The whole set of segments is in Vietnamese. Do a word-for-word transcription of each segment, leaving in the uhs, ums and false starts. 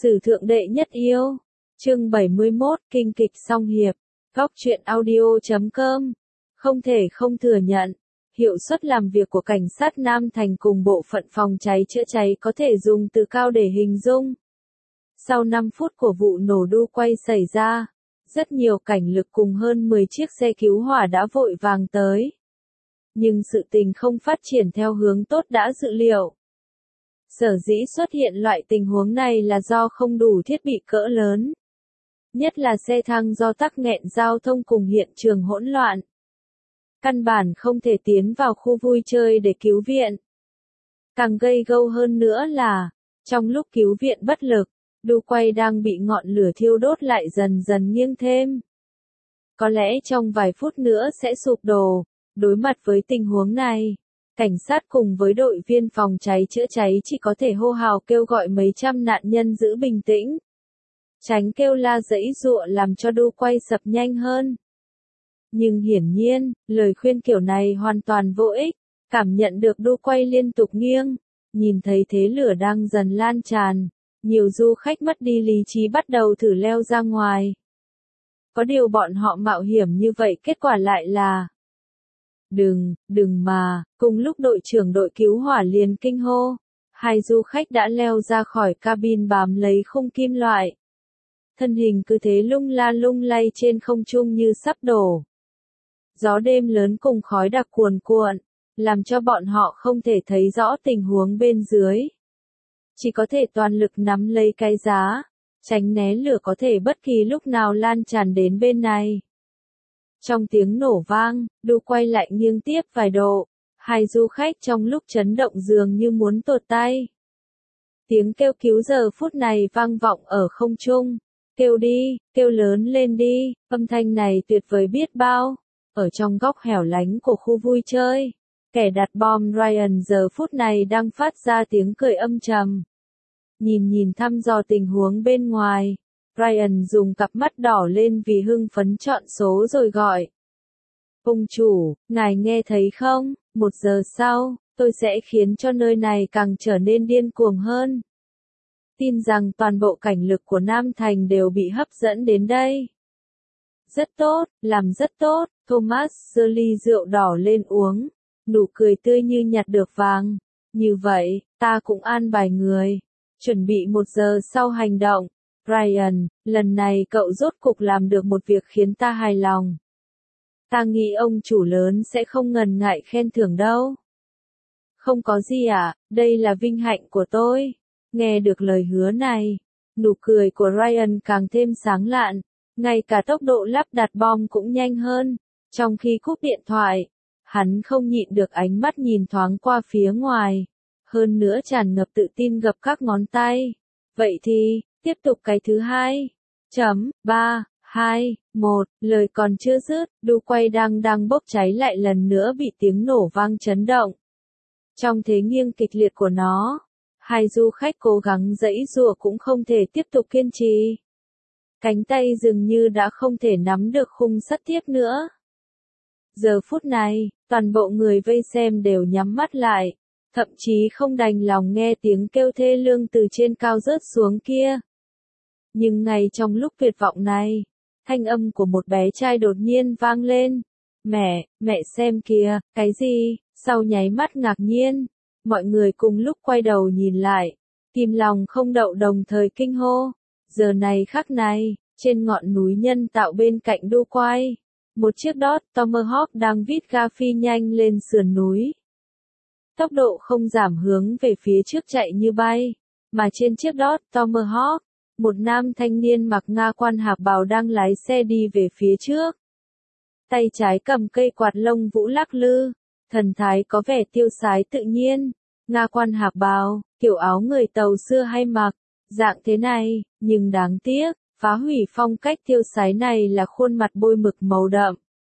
Sử thượng đệ nhất yêu. Chương bảy mươi mốt, kinh kịch song hiệp. Góc truyện audio chấm com. Không thể không thừa nhận, hiệu suất làm việc của cảnh sát Nam Thành cùng bộ phận phòng cháy chữa cháy có thể dùng từ cao để hình dung. Sau năm phút của vụ nổ đu quay xảy ra, rất nhiều cảnh lực cùng hơn mười chiếc xe cứu hỏa đã vội vàng tới. Nhưng sự tình không phát triển theo hướng tốt đã dự liệu. Sở dĩ xuất hiện loại tình huống này là do không đủ thiết bị cỡ lớn. Nhất là xe thang do tắc nghẽn giao thông cùng hiện trường hỗn loạn. Căn bản không thể tiến vào khu vui chơi để cứu viện. Càng gây gâu hơn nữa là, trong lúc cứu viện bất lực, đu quay đang bị ngọn lửa thiêu đốt lại dần dần nghiêng thêm. Có lẽ trong vài phút nữa sẽ sụp đổ. Đối mặt với tình huống này, cảnh sát cùng với đội viên phòng cháy chữa cháy chỉ có thể hô hào kêu gọi mấy trăm nạn nhân giữ bình tĩnh. Tránh kêu la giãy giụa làm cho đu quay sập nhanh hơn. Nhưng hiển nhiên, lời khuyên kiểu này hoàn toàn vô ích. Cảm nhận được đu quay liên tục nghiêng, nhìn thấy thế lửa đang dần lan tràn, nhiều du khách mất đi lý trí bắt đầu thử leo ra ngoài. Có điều bọn họ mạo hiểm như vậy kết quả lại là Đừng, đừng mà, cùng lúc đội trưởng đội cứu hỏa liền kinh hô. Hai du khách đã leo ra khỏi cabin bám lấy khung kim loại. Thân hình cứ thế lung la lung lay trên không trung như sắp đổ. Gió đêm lớn cùng khói đặc cuồn cuộn, làm cho bọn họ không thể thấy rõ tình huống bên dưới. Chỉ có thể toàn lực nắm lấy cái giá, tránh né lửa có thể bất kỳ lúc nào lan tràn đến bên này. Trong tiếng nổ vang, đu quay lại nghiêng tiếp vài độ, hai du khách trong lúc chấn động dường như muốn tuột tay. Tiếng kêu cứu giờ phút này vang vọng ở không trung. Kêu đi, kêu lớn lên đi, âm thanh này tuyệt vời biết bao. Ở trong góc hẻo lánh của khu vui chơi, kẻ đặt bom Ryan giờ phút này đang phát ra tiếng cười âm trầm. Nhìn nhìn thăm dò tình huống bên ngoài. Ryan dùng cặp mắt đỏ lên vì hưng phấn chọn số rồi gọi. Ông chủ, ngài nghe thấy không? Một giờ sau, tôi sẽ khiến cho nơi này càng trở nên điên cuồng hơn. Tin rằng toàn bộ cảnh lực của Nam Thành đều bị hấp dẫn đến đây. Rất tốt, làm rất tốt, Thomas giơ ly rượu đỏ lên uống, nụ cười tươi như nhặt được vàng. Như vậy, ta cũng an bài người, chuẩn bị một giờ sau hành động. Ryan, lần này cậu rốt cục làm được một việc khiến ta hài lòng. Ta nghĩ ông chủ lớn sẽ không ngần ngại khen thưởng đâu. Không có gì ạ, à, đây là vinh hạnh của tôi. Nghe được lời hứa này, nụ cười của Ryan càng thêm sáng lạn, ngay cả tốc độ lắp đặt bom cũng nhanh hơn. Trong khi cúp điện thoại, hắn không nhịn được ánh mắt nhìn thoáng qua phía ngoài, hơn nữa tràn ngập tự tin gập các ngón tay. Vậy thì, tiếp tục cái thứ hai. Chấm, ba, hai, một, lời còn chưa dứt, đu quay đang đang bốc cháy lại lần nữa bị tiếng nổ vang chấn động. Trong thế nghiêng kịch liệt của nó, hai du khách cố gắng giãy giụa cũng không thể tiếp tục kiên trì. Cánh tay dường như đã không thể nắm được khung sắt tiếp nữa. Giờ phút này, toàn bộ người vây xem đều nhắm mắt lại, thậm chí không đành lòng nghe tiếng kêu thê lương từ trên cao rớt xuống kia. Nhưng ngay trong lúc tuyệt vọng này, thanh âm của một bé trai đột nhiên vang lên. Mẹ, mẹ xem kìa, cái gì? Sau nháy mắt ngạc nhiên, mọi người cùng lúc quay đầu nhìn lại, tim lòng không đậu đồng thời kinh hô. Giờ này khắc này, trên ngọn núi nhân tạo bên cạnh đu quay, một chiếc Dodge Tomahawk đang vít ga phi nhanh lên sườn núi. Tốc độ không giảm hướng về phía trước chạy như bay, mà trên chiếc Dodge Tomahawk, một nam thanh niên mặc Nga quan hạc bào đang lái xe đi về phía trước. Tay trái cầm cây quạt lông vũ lắc lư, thần thái có vẻ tiêu sái tự nhiên. Nga quan hạc bào, kiểu áo người Tàu xưa hay mặc, dạng thế này, nhưng đáng tiếc, phá hủy phong cách tiêu sái này là khuôn mặt bôi mực màu đậm.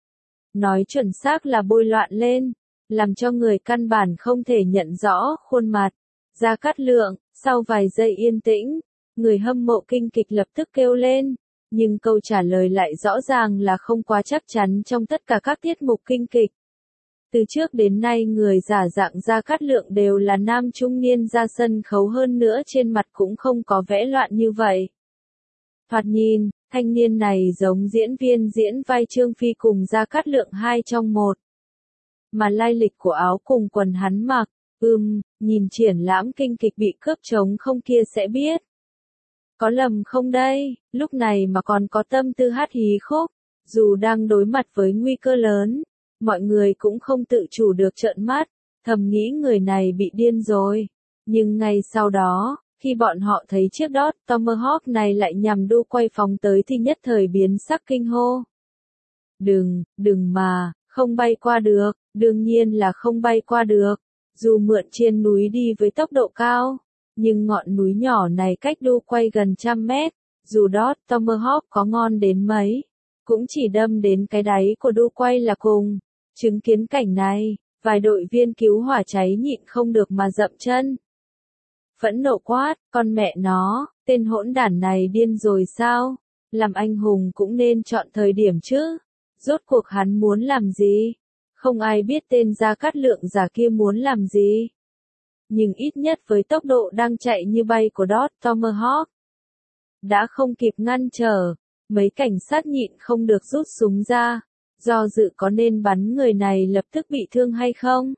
Nói chuẩn xác là bôi loạn lên, làm cho người căn bản không thể nhận rõ khuôn mặt. Gia Cát Lượng, sau vài giây yên tĩnh, người hâm mộ kinh kịch lập tức kêu lên, nhưng câu trả lời lại rõ ràng là không quá chắc chắn trong tất cả các tiết mục kinh kịch. Từ trước đến nay người giả dạng Gia Cát Lượng đều là nam trung niên ra sân khấu, hơn nữa trên mặt cũng không có vẽ loạn như vậy. Thoạt nhìn, thanh niên này giống diễn viên diễn vai Trương Phi cùng Gia Cát Lượng hai trong một. Mà lai lịch của áo cùng quần hắn mặc, ừm, nhìn triển lãm kinh kịch bị cướp trống không kia sẽ biết. Có lầm không đây, lúc này mà còn có tâm tư hát hí khúc, dù đang đối mặt với nguy cơ lớn, mọi người cũng không tự chủ được trợn mắt, thầm nghĩ người này bị điên rồi. Nhưng ngay sau đó, khi bọn họ thấy chiếc Dodge Tomahawk này lại nhằm đu quay phóng tới thì nhất thời biến sắc kinh hô. Đừng, đừng mà, không bay qua được, đương nhiên là không bay qua được, dù mượn trên núi đi với tốc độ cao. Nhưng ngọn núi nhỏ này cách đu quay gần trăm mét, dù Dodge Tomahawk có ngon đến mấy, cũng chỉ đâm đến cái đáy của đu quay là cùng. Chứng kiến cảnh này, vài đội viên cứu hỏa cháy nhịn không được mà dậm chân. Phẫn nộ quát, con mẹ nó, tên hỗn đản này điên rồi sao? Làm anh hùng cũng nên chọn thời điểm chứ. Rốt cuộc hắn muốn làm gì? Không ai biết tên Gia Cát Lượng già kia muốn làm gì. Nhưng ít nhất với tốc độ đang chạy như bay của Dodge Tomahawk, đã không kịp ngăn trở, mấy cảnh sát nhịn không được rút súng ra, do dự có nên bắn người này lập tức bị thương hay không.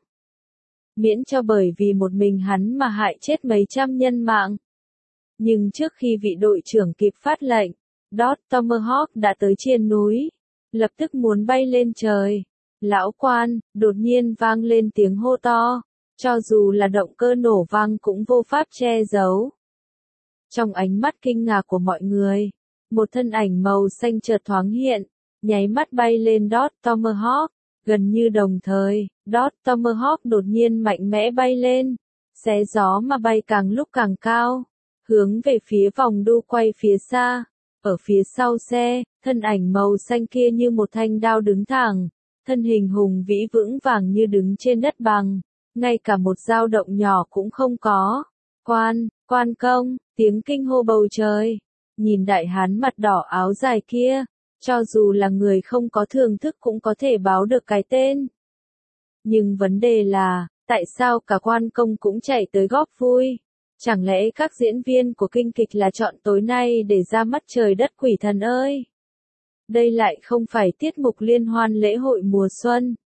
Miễn cho bởi vì một mình hắn mà hại chết mấy trăm nhân mạng. Nhưng trước khi vị đội trưởng kịp phát lệnh, Dodge Tomahawk đã tới trên núi, lập tức muốn bay lên trời. Lão quan, đột nhiên vang lên tiếng hô to, cho dù là động cơ nổ vang cũng vô pháp che giấu. Trong ánh mắt kinh ngạc của mọi người, một thân ảnh màu xanh chợt thoáng hiện, nháy mắt bay lên Dodge Tomahawk, gần như đồng thời, Dodge Tomahawk đột nhiên mạnh mẽ bay lên, xé gió mà bay càng lúc càng cao, hướng về phía vòng đu quay phía xa. Ở phía sau xe, thân ảnh màu xanh kia như một thanh đao đứng thẳng, thân hình hùng vĩ vững vàng như đứng trên đất bằng, ngay cả một dao động nhỏ cũng không có. Quan, quan công, tiếng kinh hô bầu trời. Nhìn đại hán mặt đỏ áo dài kia, cho dù là người không có thưởng thức cũng có thể báo được cái tên. Nhưng vấn đề là, tại sao cả quan công cũng chạy tới góp vui? Chẳng lẽ các diễn viên của kinh kịch là chọn tối nay để ra mắt trời đất quỷ thần ơi? Đây lại không phải tiết mục liên hoan lễ hội mùa xuân.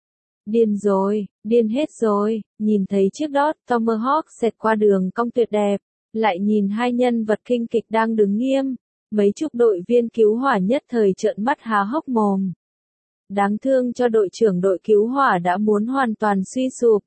Điên rồi, điên hết rồi, nhìn thấy chiếc Dodge Tomahawk xẹt qua đường cong tuyệt đẹp, lại nhìn hai nhân vật kinh kịch đang đứng nghiêm, mấy chục đội viên cứu hỏa nhất thời trợn mắt há hốc mồm. Đáng thương cho đội trưởng đội cứu hỏa đã muốn hoàn toàn suy sụp.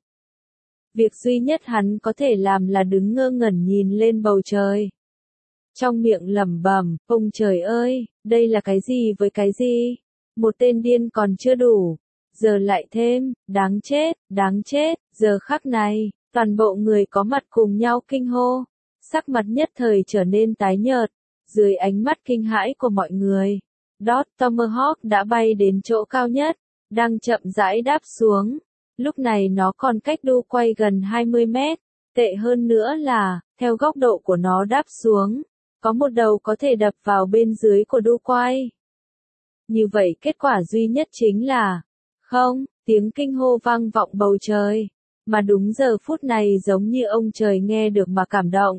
Việc duy nhất hắn có thể làm là đứng ngơ ngẩn nhìn lên bầu trời. Trong miệng lẩm bẩm, ông trời ơi, đây là cái gì với cái gì? Một tên điên còn chưa đủ, giờ lại thêm, đáng chết, đáng chết, giờ khắc này, toàn bộ người có mặt cùng nhau kinh hô, sắc mặt nhất thời trở nên tái nhợt, dưới ánh mắt kinh hãi của mọi người. Dodge Tomahawk đã bay đến chỗ cao nhất, đang chậm rãi đáp xuống. Lúc này nó còn cách đu quay gần hai mươi mét, tệ hơn nữa là, theo góc độ của nó đáp xuống, có một đầu có thể đập vào bên dưới của đu quay. Như vậy kết quả duy nhất chính là, không, tiếng kinh hô vang vọng bầu trời, mà đúng giờ phút này giống như ông trời nghe được mà cảm động.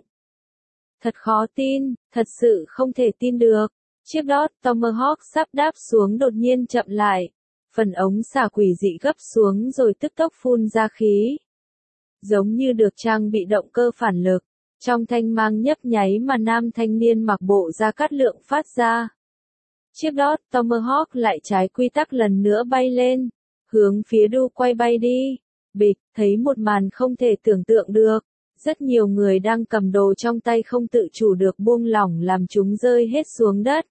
Thật khó tin, thật sự không thể tin được, chiếc Dodge Tomahawk sắp đáp xuống đột nhiên chậm lại. Phần ống xả quỷ dị gấp xuống rồi tức tốc phun ra khí. Giống như được trang bị động cơ phản lực, trong thanh mang nhấp nháy mà nam thanh niên mặc bộ Gia Cát Lượng phát ra. Chiếc Dodge Tomahawk lại trái quy tắc lần nữa bay lên, hướng phía đu quay bay đi. Bịch, thấy một màn không thể tưởng tượng được. Rất nhiều người đang cầm đồ trong tay không tự chủ được buông lỏng làm chúng rơi hết xuống đất.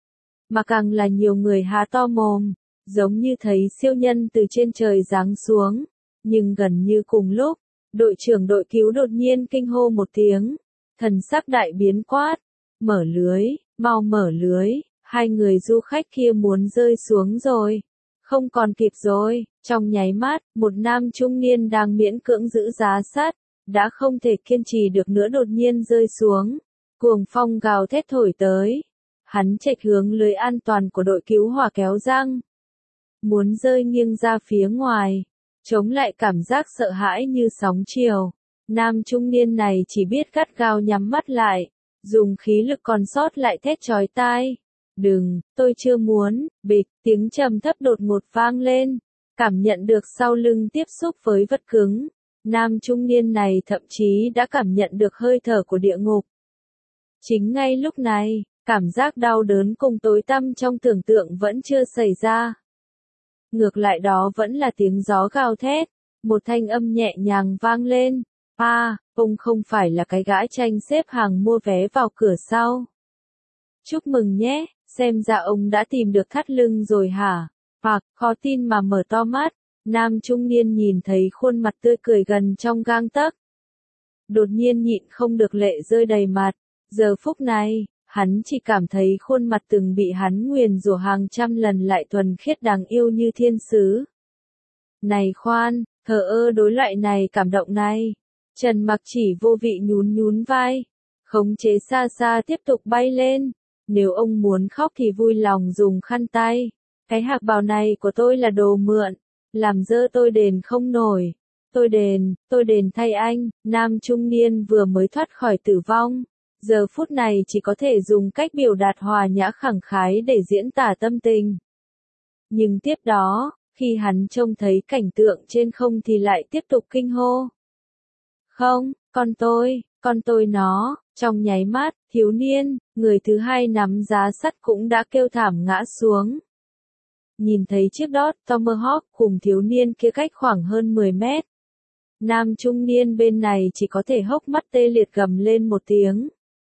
Mà càng là nhiều người há to mồm, giống như thấy siêu nhân từ trên trời giáng xuống. Nhưng gần như cùng lúc, đội trưởng đội cứu đột nhiên kinh hô một tiếng. Thần sắc đại biến quát. Mở lưới, mau mở lưới, hai người du khách kia muốn rơi xuống rồi. Không còn kịp rồi, trong nháy mắt, một nam trung niên đang miễn cưỡng giữ giá sắt, đã không thể kiên trì được nữa đột nhiên rơi xuống. Cuồng phong gào thét thổi tới. Hắn chệch hướng lưới an toàn của đội cứu hỏa kéo răng. Muốn rơi nghiêng ra phía ngoài. chống lại cảm giác sợ hãi như sóng chiều. Nam trung niên này chỉ biết gắt gao nhắm mắt lại, dùng khí lực còn sót lại thét chói tai. Đừng, tôi chưa muốn, bịch, tiếng trầm thấp đột ngột vang lên, cảm nhận được sau lưng tiếp xúc với vật cứng. Nam trung niên này thậm chí đã cảm nhận được hơi thở của địa ngục. Chính ngay lúc này, cảm giác đau đớn cùng tối tăm trong tưởng tượng vẫn chưa xảy ra. Ngược lại đó vẫn là tiếng gió gào thét, một thanh âm nhẹ nhàng vang lên. À, ông không phải là cái gã tranh xếp hàng mua vé vào cửa sau. Chúc mừng nhé, xem ra ông đã tìm được thắt lưng rồi hả? Hoặc, khó tin mà mở to mắt, nam trung niên nhìn thấy khuôn mặt tươi cười gần trong gang tấc. Đột nhiên nhịn không được lệ rơi đầy mặt, giờ phút này, hắn chỉ cảm thấy khuôn mặt từng bị hắn nguyền rủa hàng trăm lần lại thuần khiết đáng yêu như thiên sứ. Này khoan, thờ ơ đối loại này cảm động này. Trần Mặc chỉ vô vị nhún nhún vai, khống chế xa xa tiếp tục bay lên. Nếu ông muốn khóc thì vui lòng dùng khăn tay. Cái hạc bào này của tôi là đồ mượn, làm dơ tôi đền không nổi. Tôi đền, tôi đền thay anh. Nam trung niên vừa mới thoát khỏi tử vong, giờ phút này chỉ có thể dùng cách biểu đạt hòa nhã khẳng khái để diễn tả tâm tình. Nhưng tiếp đó, khi hắn trông thấy cảnh tượng trên không thì lại tiếp tục kinh hô. Không, con tôi, con tôi nó, trong nháy mắt, thiếu niên, người thứ hai nắm giá sắt cũng đã kêu thảm ngã xuống. Nhìn thấy chiếc đót Tomahawk cùng thiếu niên kia cách khoảng hơn mười mét. Nam trung niên bên này chỉ có thể hốc mắt tê liệt gầm lên một tiếng.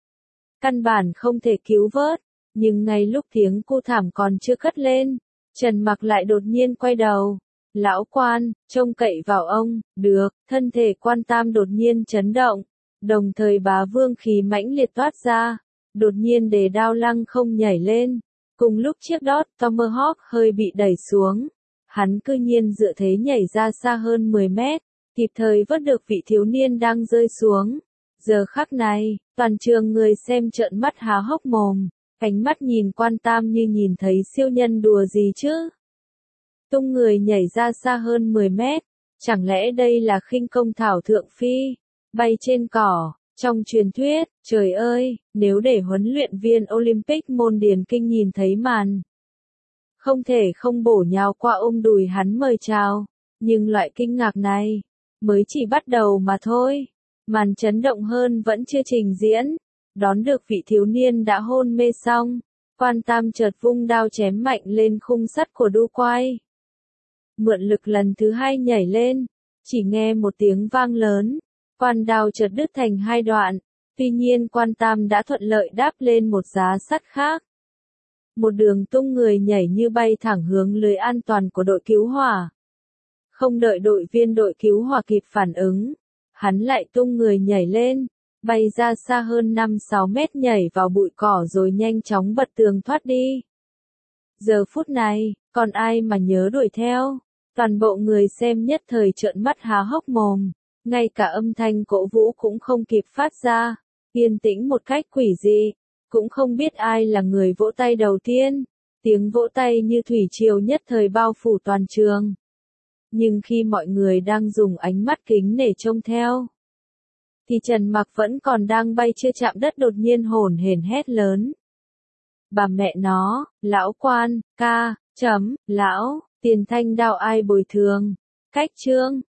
Căn bản không thể cứu vớt, nhưng ngay lúc tiếng kêu thảm còn chưa cất lên, Trần Mặc lại đột nhiên quay đầu. Lão quan, trông cậy vào ông, được, thân thể quan tam đột nhiên chấn động, đồng thời bá vương khí mãnh liệt toát ra, đột nhiên đề đao lăng không nhảy lên, cùng lúc chiếc đót Tomahawk hơi bị đẩy xuống, hắn cư nhiên dựa thế nhảy ra xa hơn mười mét, kịp thời vớt được vị thiếu niên đang rơi xuống. Giờ khắc này, toàn trường người xem trợn mắt há hốc mồm, ánh mắt nhìn quan tam như nhìn thấy siêu nhân đùa gì chứ. Tung người nhảy ra xa hơn mười mét, chẳng lẽ đây là khinh công thảo thượng phi, bay trên cỏ, trong truyền thuyết, trời ơi, nếu để huấn luyện viên Olympic môn điền kinh nhìn thấy màn. Không thể không bổ nhào qua ôm đùi hắn mời chào, nhưng loại kinh ngạc này, mới chỉ bắt đầu mà thôi, màn chấn động hơn vẫn chưa trình diễn, đón được vị thiếu niên đã hôn mê xong, quan tam chợt vung đao chém mạnh lên khung sắt của đu quay. Mượn lực lần thứ hai nhảy lên, chỉ nghe một tiếng vang lớn, quan đao chợt đứt thành hai đoạn, tuy nhiên quan tam đã thuận lợi đáp lên một giá sắt khác. Một đường tung người nhảy như bay thẳng hướng lưới an toàn của đội cứu hỏa. Không đợi đội viên đội cứu hỏa kịp phản ứng, hắn lại tung người nhảy lên, bay ra xa hơn năm sáu mét nhảy vào bụi cỏ rồi nhanh chóng bật tường thoát đi. Giờ phút này, còn ai mà nhớ đuổi theo? Toàn bộ người xem nhất thời trợn mắt há hốc mồm, ngay cả âm thanh cổ vũ cũng không kịp phát ra, yên tĩnh một cách quỷ dị, cũng không biết ai là người vỗ tay đầu tiên, tiếng vỗ tay như thủy triều nhất thời bao phủ toàn trường. Nhưng khi mọi người đang dùng ánh mắt kính nể trông theo, thì Trần Mặc vẫn còn đang bay chưa chạm đất đột nhiên hổn hển hét lớn. Bà mẹ nó, lão quan, ca, chấm, lão, tiền thanh đao ai bồi thường, cách chương.